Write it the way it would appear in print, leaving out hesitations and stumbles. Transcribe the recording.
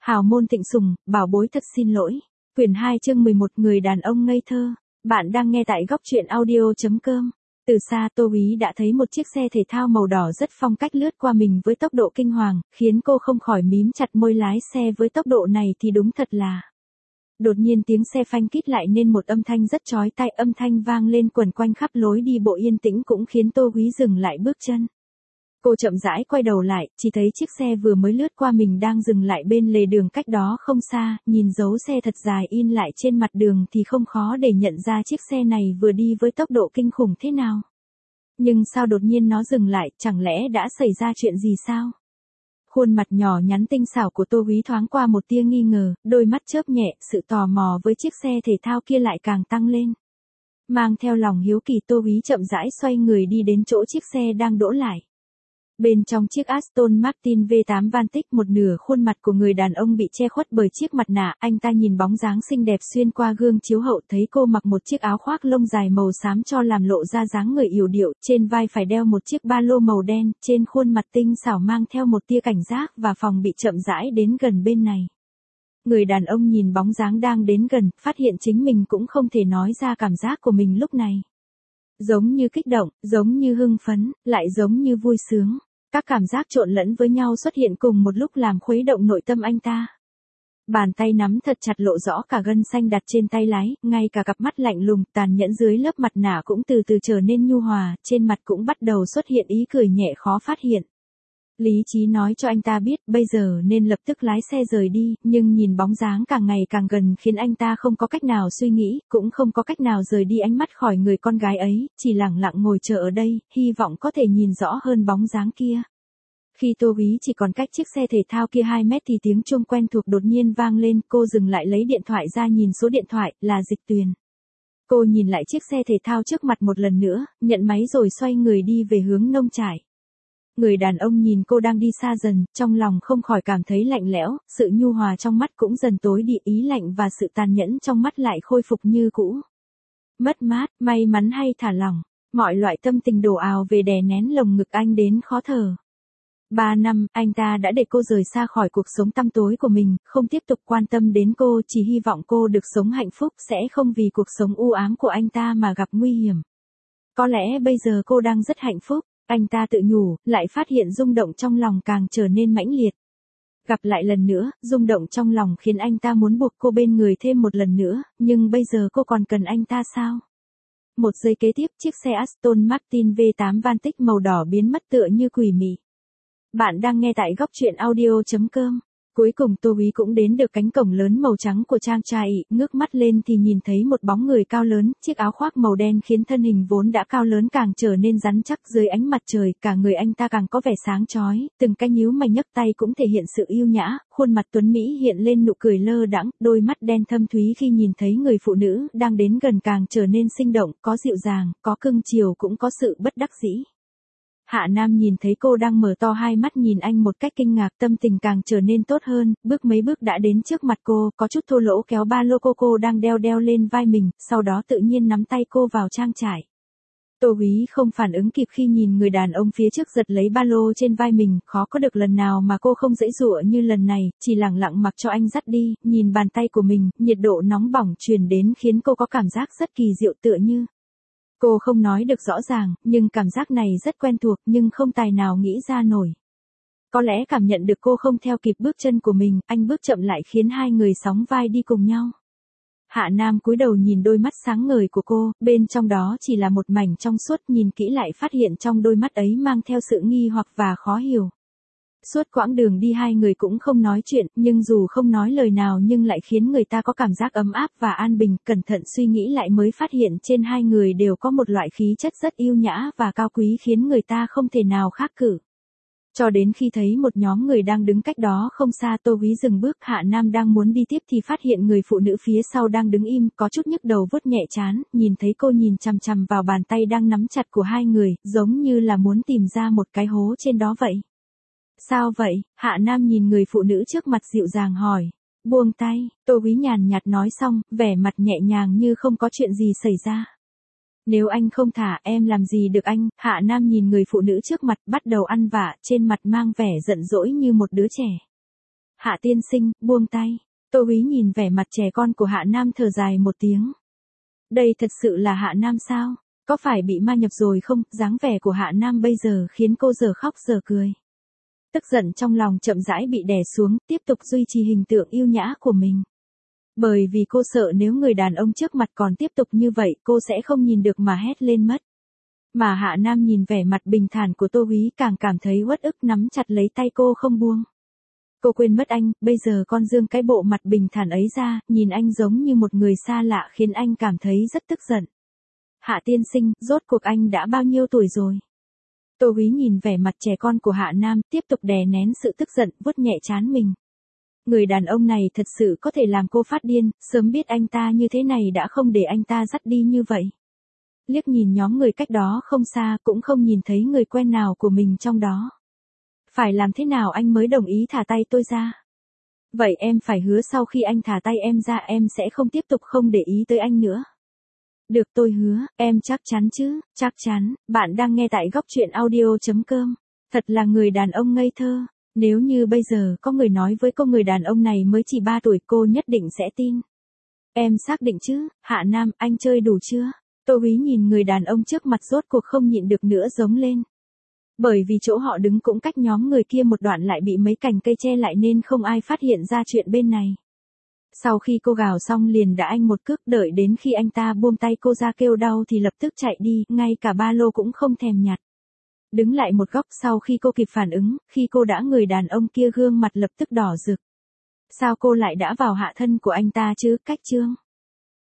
Hào môn Thịnh Sùng, bảo bối thật xin lỗi. Quyển 2 chương 11 người đàn ông ngây thơ. Bạn đang nghe tại góc truyện audio.com. Từ xa Tô Úy đã thấy một chiếc xe thể thao màu đỏ rất phong cách lướt qua mình với tốc độ kinh hoàng, khiến cô không khỏi mím chặt môi. Lái xe với tốc độ này thì đúng thật là... Đột nhiên tiếng xe phanh kít lại nên một âm thanh rất chói tai, âm thanh vang lên quẩn quanh khắp lối đi bộ yên tĩnh cũng khiến Tô Úy dừng lại bước chân. Cô chậm rãi quay đầu lại, chỉ thấy chiếc xe vừa mới lướt qua mình đang dừng lại bên lề đường cách đó không xa, nhìn dấu xe thật dài in lại trên mặt đường thì không khó để nhận ra chiếc xe này vừa đi với tốc độ kinh khủng thế nào. Nhưng sao đột nhiên nó dừng lại, chẳng lẽ đã xảy ra chuyện gì sao? Khuôn mặt nhỏ nhắn tinh xảo của Tô Úy thoáng qua một tia nghi ngờ, đôi mắt chớp nhẹ, sự tò mò với chiếc xe thể thao kia lại càng tăng lên. Mang theo lòng hiếu kỳ, Tô Úy chậm rãi xoay người đi đến chỗ chiếc xe đang đỗ lại. Bên trong chiếc Aston Martin V8 Vantage, một nửa khuôn mặt của người đàn ông bị che khuất bởi chiếc mặt nạ, anh ta nhìn bóng dáng xinh đẹp xuyên qua gương chiếu hậu, thấy cô mặc một chiếc áo khoác lông dài màu xám cho làm lộ ra dáng người yểu điệu, trên vai phải đeo một chiếc ba lô màu đen, trên khuôn mặt tinh xảo mang theo một tia cảnh giác và phòng bị, chậm rãi đến gần bên này. Người đàn ông nhìn bóng dáng đang đến gần, phát hiện chính mình cũng không thể nói ra cảm giác của mình lúc này. Giống như kích động, giống như hưng phấn, lại giống như vui sướng. Các cảm giác trộn lẫn với nhau xuất hiện cùng một lúc làm khuấy động nội tâm anh ta. Bàn tay nắm thật chặt lộ rõ cả gân xanh đặt trên tay lái, ngay cả cặp mắt lạnh lùng, tàn nhẫn dưới lớp mặt nạ cũng từ từ trở nên nhu hòa, trên mặt cũng bắt đầu xuất hiện ý cười nhẹ khó phát hiện. Lý trí nói cho anh ta biết bây giờ nên lập tức lái xe rời đi, nhưng nhìn bóng dáng càng ngày càng gần khiến anh ta không có cách nào suy nghĩ, cũng không có cách nào rời đi ánh mắt khỏi người con gái ấy, chỉ lặng lặng ngồi chờ ở đây, hy vọng có thể nhìn rõ hơn bóng dáng kia. Khi Tô Úy chỉ còn cách chiếc xe thể thao kia 2 mét thì tiếng chuông quen thuộc đột nhiên vang lên, cô dừng lại lấy điện thoại ra nhìn số điện thoại, là Dịch Tuyền. Cô nhìn lại chiếc xe thể thao trước mặt một lần nữa, nhận máy rồi xoay người đi về hướng nông trại. Người đàn ông nhìn cô đang đi xa dần, trong lòng không khỏi cảm thấy lạnh lẽo, sự nhu hòa trong mắt cũng dần tối đi, ý lạnh và sự tàn nhẫn trong mắt lại khôi phục như cũ. Mất mát, may mắn hay thả lỏng, mọi loại tâm tình đổ ào về đè nén lồng ngực anh đến khó thở. 3 năm, anh ta đã để cô rời xa khỏi cuộc sống tăm tối của mình, không tiếp tục quan tâm đến cô, chỉ hy vọng cô được sống hạnh phúc, sẽ không vì cuộc sống u ám của anh ta mà gặp nguy hiểm. Có lẽ bây giờ cô đang rất hạnh phúc. Anh ta tự nhủ, lại phát hiện rung động trong lòng càng trở nên mãnh liệt. Gặp lại lần nữa, rung động trong lòng khiến anh ta muốn buộc cô bên người thêm một lần nữa, nhưng bây giờ cô còn cần anh ta sao? Một giây kế tiếp, chiếc xe Aston Martin V8 Vantage màu đỏ biến mất tựa như quỷ mị. Bạn đang nghe tại góc truyện audio.com. Cuối cùng Tô Úy cũng đến được cánh cổng lớn màu trắng của trang trại, ngước mắt lên thì nhìn thấy một bóng người cao lớn, chiếc áo khoác màu đen khiến thân hình vốn đã cao lớn càng trở nên rắn chắc dưới ánh mặt trời, cả người anh ta càng có vẻ sáng chói, từng cái nhíu mày nhấc tay cũng thể hiện sự yêu nhã, khuôn mặt tuấn mỹ hiện lên nụ cười lơ đãng, đôi mắt đen thâm thúy khi nhìn thấy người phụ nữ đang đến gần càng trở nên sinh động, có dịu dàng, có cưng chiều cũng có sự bất đắc dĩ. Hạ Nam nhìn thấy cô đang mở to hai mắt nhìn anh một cách kinh ngạc, tâm tình càng trở nên tốt hơn, bước mấy bước đã đến trước mặt cô, có chút thô lỗ kéo ba lô cô đang đeo lên vai mình, sau đó tự nhiên nắm tay cô vào trang trải. Tô Úy không phản ứng kịp khi nhìn người đàn ông phía trước giật lấy ba lô trên vai mình, khó có được lần nào mà cô không giãy giụa như lần này, chỉ lặng lặng mặc cho anh dắt đi, nhìn bàn tay của mình, nhiệt độ nóng bỏng truyền đến khiến cô có cảm giác rất kỳ diệu tựa như. Cô không nói được rõ ràng, nhưng cảm giác này rất quen thuộc nhưng không tài nào nghĩ ra nổi. Có lẽ cảm nhận được cô không theo kịp bước chân của mình, anh bước chậm lại khiến hai người sóng vai đi cùng nhau. Hạ Nam cúi đầu nhìn đôi mắt sáng ngời của cô, bên trong đó chỉ là một mảnh trong suốt, nhìn kỹ lại phát hiện trong đôi mắt ấy mang theo sự nghi hoặc và khó hiểu. Suốt quãng đường đi hai người cũng không nói chuyện, nhưng dù không nói lời nào nhưng lại khiến người ta có cảm giác ấm áp và an bình, cẩn thận suy nghĩ lại mới phát hiện trên hai người đều có một loại khí chất rất yêu nhã và cao quý khiến người ta không thể nào khác cử. Cho đến khi thấy một nhóm người đang đứng cách đó không xa, Tô Úy dừng bước, Hạ Nam đang muốn đi tiếp thì phát hiện người phụ nữ phía sau đang đứng im, có chút nhức đầu vuốt nhẹ trán, nhìn thấy cô nhìn chằm chằm vào bàn tay đang nắm chặt của hai người, giống như là muốn tìm ra một cái hố trên đó vậy. Sao vậy? Hạ Nam nhìn người phụ nữ trước mặt dịu dàng hỏi. Buông tay, Tô Úy nhàn nhạt nói xong, vẻ mặt nhẹ nhàng như không có chuyện gì xảy ra. Nếu anh không thả em làm gì được anh? Hạ Nam nhìn người phụ nữ trước mặt bắt đầu ăn vạ, trên mặt mang vẻ giận dỗi như một đứa trẻ. Hạ tiên sinh, buông tay. Tô Úy nhìn vẻ mặt trẻ con của Hạ Nam thở dài một tiếng. Đây thật sự là Hạ Nam sao? Có phải bị ma nhập rồi không? Dáng vẻ của Hạ Nam bây giờ khiến cô giờ khóc giờ cười. Tức giận trong lòng chậm rãi bị đè xuống, tiếp tục duy trì hình tượng yêu nhã của mình. Bởi vì cô sợ nếu người đàn ông trước mặt còn tiếp tục như vậy cô sẽ không nhìn được mà hét lên mất. Mà Hạ Nam nhìn vẻ mặt bình thản của Tô Úy càng cảm thấy uất ức nắm chặt lấy tay cô không buông. Cô quên mất anh, bây giờ con dương cái bộ mặt bình thản ấy ra, nhìn anh giống như một người xa lạ khiến anh cảm thấy rất tức giận. Hạ tiên sinh, rốt cuộc anh đã bao nhiêu tuổi rồi? Tô Úy nhìn vẻ mặt trẻ con của Hạ Nam, tiếp tục đè nén sự tức giận, vuốt nhẹ trán mình. Người đàn ông này thật sự có thể làm cô phát điên, sớm biết anh ta như thế này đã không để anh ta dắt đi như vậy. Liếc nhìn nhóm người cách đó không xa cũng không nhìn thấy người quen nào của mình trong đó. Phải làm thế nào anh mới đồng ý thả tay tôi ra? Vậy em phải hứa sau khi anh thả tay em ra em sẽ không tiếp tục không để ý tới anh nữa. Được tôi hứa, em chắc chắn chứ? Chắc chắn. Bạn đang nghe tại góc truyện audio.com. Thật là người đàn ông ngây thơ. Nếu như bây giờ có người nói với cô người đàn ông này mới chỉ 3 tuổi cô nhất định sẽ tin. Em xác định chứ? Hạ Nam, anh chơi đủ chưa? Tô Úy nhìn người đàn ông trước mặt rốt cuộc không nhịn được nữa giống lên. Bởi vì chỗ họ đứng cũng cách nhóm người kia một đoạn lại bị mấy cành cây che lại nên không ai phát hiện ra chuyện bên này. Sau khi cô gào xong liền đã anh một cước, đợi đến khi anh ta buông tay cô ra kêu đau thì lập tức chạy đi, ngay cả ba lô cũng không thèm nhặt. Đứng lại một góc sau khi cô kịp phản ứng, khi cô đã người đàn ông kia gương mặt lập tức đỏ rực. Sao cô lại đã vào hạ thân của anh ta chứ? Cách chương